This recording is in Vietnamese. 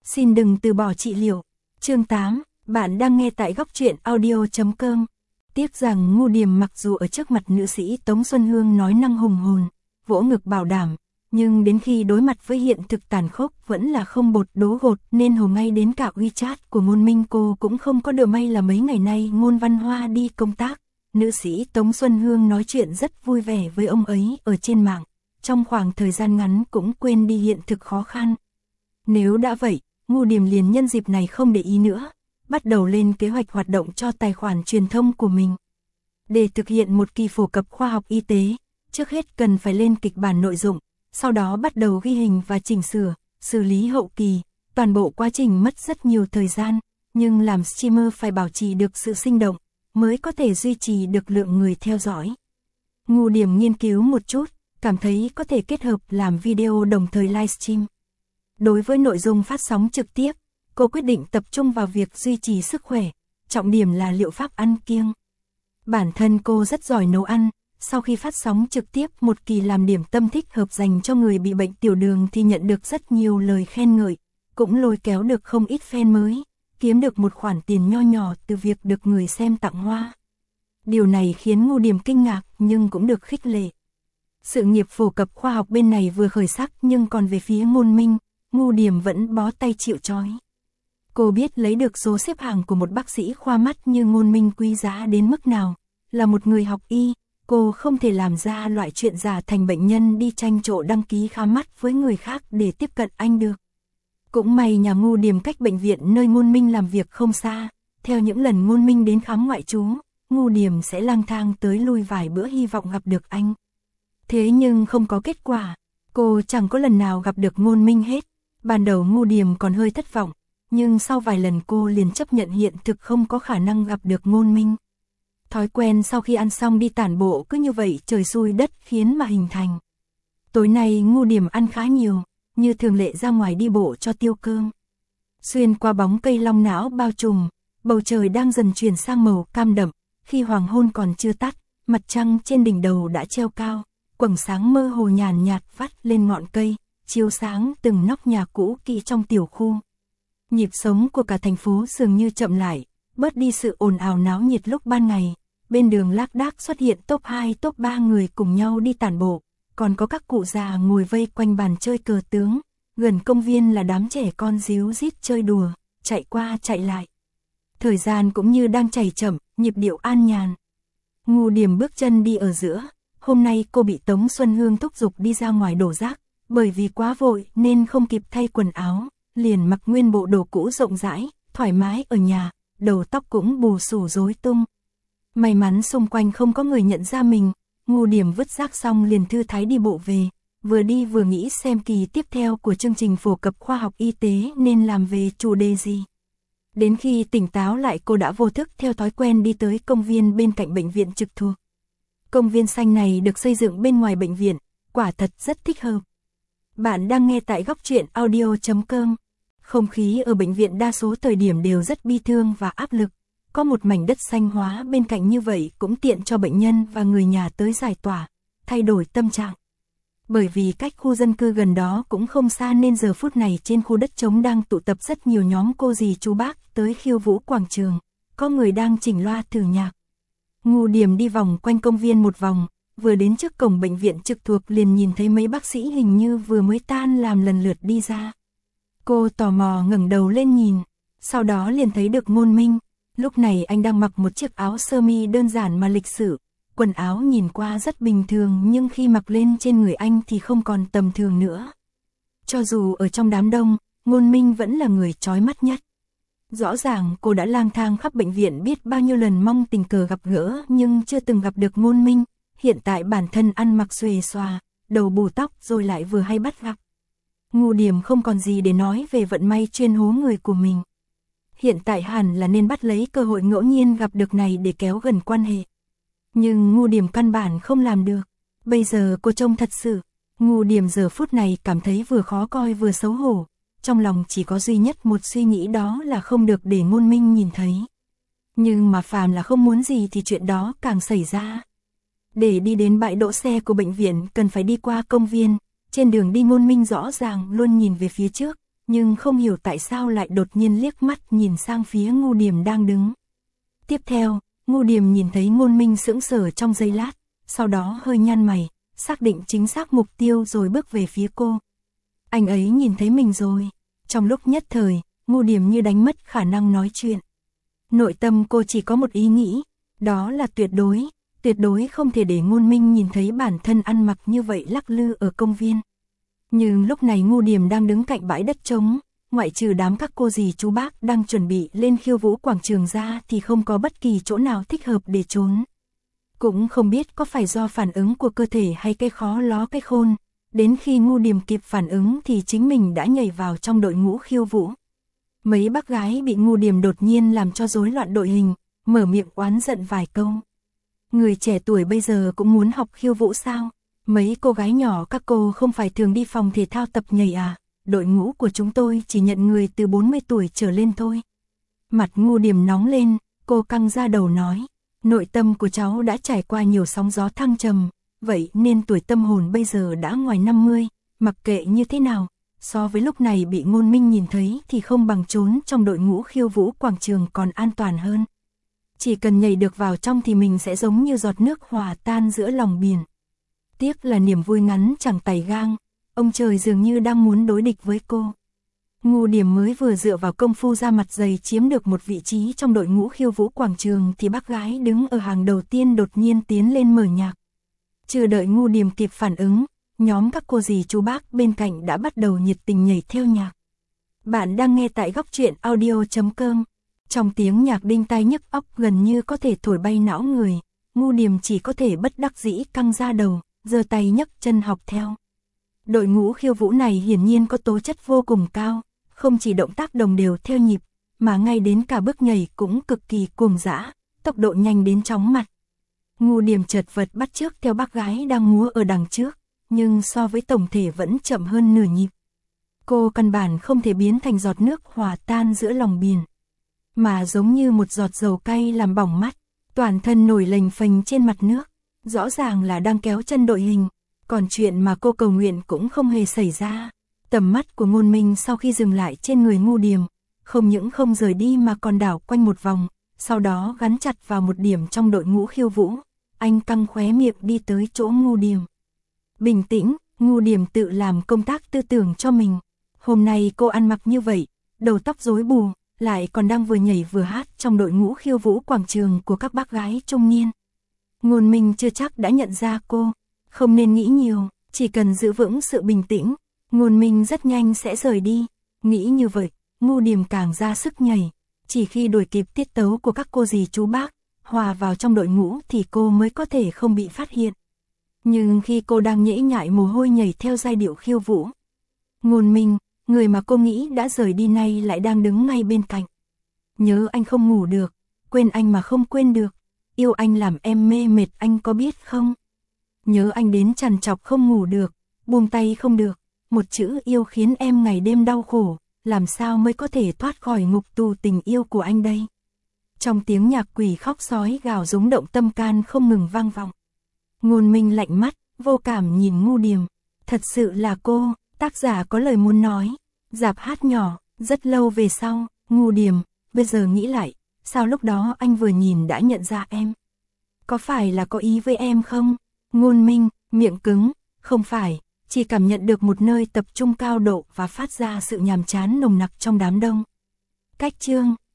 Xin đừng từ bỏ trị liệu. Chương 8, bạn đang nghe tại góc truyện audio.com. Tiếc rằng Ngu Điềm mặc dù ở trước mặt nữ sĩ Tống Xuân Hương nói năng hùng hồn, vỗ ngực bảo đảm, nhưng đến khi đối mặt với hiện thực tàn khốc vẫn là không bột đố gột, nên hồ ngay đến cả WeChat của Ngôn Minh cô cũng không có được. May là mấy ngày nay Ngôn Văn Hoa đi công tác, nữ sĩ Tống Xuân Hương nói chuyện rất vui vẻ với ông ấy ở trên mạng, trong khoảng thời gian ngắn cũng quên đi hiện thực khó khăn. Nếu đã vậy, Ngu Điềm liền nhân dịp này không để ý nữa, bắt đầu lên kế hoạch hoạt động cho tài khoản truyền thông của mình. Để thực hiện một kỳ phổ cập khoa học y tế, trước hết cần phải lên kịch bản nội dung, sau đó bắt đầu ghi hình và chỉnh sửa, xử lý hậu kỳ. Toàn bộ quá trình mất rất nhiều thời gian, nhưng làm streamer phải bảo trì được sự sinh động, mới có thể duy trì được lượng người theo dõi. Ngu Điềm nghiên cứu một chút, cảm thấy có thể kết hợp làm video đồng thời livestream. Đối với nội dung phát sóng trực tiếp, cô quyết định tập trung vào việc duy trì sức khỏe, trọng điểm là liệu pháp ăn kiêng. Bản thân cô rất giỏi nấu ăn, sau khi phát sóng trực tiếp một kỳ làm điểm tâm thích hợp dành cho người bị bệnh tiểu đường thì nhận được rất nhiều lời khen ngợi, cũng lôi kéo được không ít fan mới, kiếm được một khoản tiền nho nhỏ từ việc được người xem tặng hoa. Điều này khiến Ngu Điềm kinh ngạc nhưng cũng được khích lệ. Sự nghiệp phổ cập khoa học bên này vừa khởi sắc, nhưng còn về phía Ngôn Minh, Ngu Điềm vẫn bó tay chịu trói. Cô biết lấy được số xếp hàng của một bác sĩ khoa mắt như Ngôn Minh quý giá đến mức nào. Là một người học y, cô không thể làm ra loại chuyện giả thành bệnh nhân đi tranh chỗ đăng ký khám mắt với người khác để tiếp cận anh được. Cũng may nhà Ngu Điềm cách bệnh viện nơi Ngôn Minh làm việc không xa. Theo những lần Ngôn Minh đến khám ngoại trú, Ngu Điềm sẽ lang thang tới lui vài bữa hy vọng gặp được anh. Thế nhưng không có kết quả, cô chẳng có lần nào gặp được Ngôn Minh hết. Ban đầu Ngu Điềm còn hơi thất vọng, nhưng sau vài lần cô liền chấp nhận hiện thực không có khả năng gặp được Ngôn Minh. Thói quen sau khi ăn xong đi tản bộ cứ như vậy trời xui đất khiến mà hình thành. Tối nay Ngu Điềm ăn khá nhiều, như thường lệ ra ngoài đi bộ cho tiêu cơm. Xuyên qua bóng cây long não bao trùm, bầu trời đang dần chuyển sang màu cam đậm, khi hoàng hôn còn chưa tắt, mặt trăng trên đỉnh đầu đã treo cao, quầng sáng mơ hồ nhàn nhạt vắt lên ngọn cây, chiếu sáng từng nóc nhà cũ kỹ trong tiểu khu. Nhịp sống của cả thành phố dường như chậm lại, bớt đi sự ồn ào náo nhiệt lúc ban ngày. Bên đường lác đác xuất hiện top 2 top 3 người cùng nhau đi tản bộ, còn có các cụ già ngồi vây quanh bàn chơi cờ tướng. Gần công viên là đám trẻ con ríu rít chơi đùa, chạy qua chạy lại. Thời gian cũng như đang chảy chậm, nhịp điệu an nhàn. Ngu Điềm bước chân đi ở giữa. Hôm nay cô bị Tống Xuân Hương thúc giục đi ra ngoài đổ rác, bởi vì quá vội nên không kịp thay quần áo, liền mặc nguyên bộ đồ cũ rộng rãi, thoải mái ở nhà, đầu tóc cũng bù xù rối tung. May mắn xung quanh không có người nhận ra mình, Ngu Điềm vứt rác xong liền thư thái đi bộ về, vừa đi vừa nghĩ xem kỳ tiếp theo của chương trình phổ cập khoa học y tế nên làm về chủ đề gì. Đến khi tỉnh táo lại cô đã vô thức theo thói quen đi tới công viên bên cạnh bệnh viện trực thuộc. Công viên xanh này được xây dựng bên ngoài bệnh viện, quả thật rất thích hợp. Bạn đang nghe tại góc truyện audio.com. Không khí ở bệnh viện đa số thời điểm đều rất bi thương và áp lực. Có một mảnh đất xanh hóa bên cạnh như vậy cũng tiện cho bệnh nhân và người nhà tới giải tỏa, thay đổi tâm trạng. Bởi vì cách khu dân cư gần đó cũng không xa nên giờ phút này trên khu đất trống đang tụ tập rất nhiều nhóm cô dì chú bác tới khiêu vũ quảng trường. Có người đang chỉnh loa thử nhạc. Ngu Điềm đi vòng quanh công viên một vòng, vừa đến trước cổng bệnh viện trực thuộc liền nhìn thấy mấy bác sĩ hình như vừa mới tan làm lần lượt đi ra. Cô tò mò ngẩng đầu lên nhìn, sau đó liền thấy được Ngôn Minh. Lúc này anh đang mặc một chiếc áo sơ mi đơn giản mà lịch sự, quần áo nhìn qua rất bình thường nhưng khi mặc lên trên người anh thì không còn tầm thường nữa. Cho dù ở trong đám đông, Ngôn Minh vẫn là người chói mắt nhất. Rõ ràng cô đã lang thang khắp bệnh viện biết bao nhiêu lần mong tình cờ gặp gỡ nhưng chưa từng gặp được Ngôn Minh. Hiện tại bản thân ăn mặc xuề xòa, đầu bù tóc rồi lại vừa hay bắt gặp. Ngu Điềm không còn gì để nói về vận may chuyên hố người của mình. Hiện tại hẳn là nên bắt lấy cơ hội ngẫu nhiên gặp được này để kéo gần quan hệ. Nhưng Ngu Điềm căn bản không làm được. Bây giờ cô trông thật sự. Ngu Điềm giờ phút này cảm thấy vừa khó coi vừa xấu hổ. Trong lòng chỉ có duy nhất một suy nghĩ, đó là không được để Ngôn Minh nhìn thấy. Nhưng mà phàm là không muốn gì thì chuyện đó càng xảy ra. Để đi đến bãi đỗ xe của bệnh viện cần phải đi qua công viên. Trên đường đi Ngôn Minh rõ ràng luôn nhìn về phía trước, nhưng không hiểu tại sao lại đột nhiên liếc mắt nhìn sang phía Ngô Điềm đang đứng. Tiếp theo, Ngô Điềm nhìn thấy Ngôn Minh sững sờ trong giây lát, sau đó hơi nhăn mày, xác định chính xác mục tiêu rồi bước về phía cô. Anh ấy nhìn thấy mình rồi. Trong lúc nhất thời, Ngô Điềm như đánh mất khả năng nói chuyện. Nội tâm cô chỉ có một ý nghĩ, đó là tuyệt đối không thể để Ngôn Minh nhìn thấy bản thân ăn mặc như vậy lắc lư ở công viên. Nhưng lúc này Ngô Điềm đang đứng cạnh bãi đất trống, ngoại trừ đám các cô dì chú bác đang chuẩn bị lên khiêu vũ quảng trường ra thì không có bất kỳ chỗ nào thích hợp để trốn. Cũng không biết có phải do phản ứng của cơ thể hay cái khó ló cái khôn, đến khi Ngô Điềm kịp phản ứng thì chính mình đã nhảy vào trong đội ngũ khiêu vũ. Mấy bác gái bị Ngô Điềm đột nhiên làm cho rối loạn đội hình, mở miệng oán giận vài câu. Người trẻ tuổi bây giờ cũng muốn học khiêu vũ sao? Mấy cô gái nhỏ các cô không phải thường đi phòng thể thao tập nhảy à? Đội ngũ của chúng tôi chỉ nhận người từ 40 tuổi trở lên thôi. Mặt Ngô Điềm nóng lên, cô căng ra đầu nói. Nội tâm của cháu đã trải qua nhiều sóng gió thăng trầm, vậy nên tuổi tâm hồn bây giờ đã ngoài 50, mặc kệ như thế nào, so với lúc này bị Ngôn Minh nhìn thấy thì không bằng trốn trong đội ngũ khiêu vũ quảng trường còn an toàn hơn. Chỉ cần nhảy được vào trong thì mình sẽ giống như giọt nước hòa tan giữa lòng biển. Tiếc là niềm vui ngắn chẳng tày gang, ông trời dường như đang muốn đối địch với cô. Ngô Điềm mới vừa dựa vào công phu ra mặt dày chiếm được một vị trí trong đội ngũ khiêu vũ quảng trường thì bác gái đứng ở hàng đầu tiên đột nhiên tiến lên mở nhạc. Chưa đợi Ngô Điềm kịp phản ứng, nhóm các cô dì chú bác bên cạnh đã bắt đầu nhiệt tình nhảy theo nhạc. Bạn đang nghe tại Góc Truyện Audio.com. Trong tiếng nhạc đinh tai nhức óc gần như có thể thổi bay não người, Ngô Điềm chỉ có thể bất đắc dĩ căng ra đầu, giơ tay nhấc chân học theo. Đội ngũ khiêu vũ này hiển nhiên có tố chất vô cùng cao, không chỉ động tác đồng đều theo nhịp, mà ngay đến cả bước nhảy cũng cực kỳ cuồng dã, tốc độ nhanh đến chóng mặt. Ngô Điềm chật vật bắt chước theo bác gái đang múa ở đằng trước, nhưng so với tổng thể vẫn chậm hơn nửa nhịp. Cô căn bản không thể biến thành giọt nước hòa tan giữa lòng biển, mà giống như một giọt dầu cay làm bỏng mắt, toàn thân nổi lềnh phềnh trên mặt nước, rõ ràng là đang kéo chân đội hình, còn chuyện mà cô cầu nguyện cũng không hề xảy ra. Tầm mắt của Ngôn Minh sau khi dừng lại trên người Ngô Điềm, không những không rời đi mà còn đảo quanh một vòng, sau đó gắn chặt vào một điểm trong đội ngũ khiêu vũ. Anh căng khóe miệng đi tới chỗ Ngô Điềm. Bình tĩnh, Ngô Điềm tự làm công tác tư tưởng cho mình. Hôm nay cô ăn mặc như vậy, đầu tóc rối bù, lại còn đang vừa nhảy vừa hát trong đội ngũ khiêu vũ quảng trường của các bác gái trung niên. Ngôn Minh chưa chắc đã nhận ra cô, không nên nghĩ nhiều, chỉ cần giữ vững sự bình tĩnh, Ngôn Minh rất nhanh sẽ rời đi. Nghĩ như vậy, Ngô Điềm càng ra sức nhảy, chỉ khi đuổi kịp tiết tấu của các cô dì chú bác, hòa vào trong đội ngũ thì cô mới có thể không bị phát hiện. Nhưng khi cô đang nhễ nhại mồ hôi nhảy theo giai điệu khiêu vũ, Ngôn Minh, người mà cô nghĩ đã rời đi nay lại đang đứng ngay bên cạnh. Nhớ anh không ngủ được, quên anh mà không quên được, yêu anh làm em mê mệt anh có biết không? Nhớ anh đến trằn trọc không ngủ được, buông tay không được, một chữ yêu khiến em ngày đêm đau khổ, làm sao mới có thể thoát khỏi ngục tù tình yêu của anh đây? Trong tiếng nhạc quỷ khóc sói gào rúng động tâm can không ngừng vang vọng. Ngôn Minh lạnh mắt, vô cảm nhìn Ngô Điềm. Thật sự là cô, tác giả có lời muốn nói. Dạp hát nhỏ, rất lâu về sau, Ngô Điềm, bây giờ nghĩ lại, sao lúc đó anh vừa nhìn đã nhận ra em? Có phải là có ý với em không? Ngôn Minh, miệng cứng, không phải, chỉ cảm nhận được một nơi tập trung cao độ và phát ra sự nhàm chán nồng nặc trong đám đông. Cách chương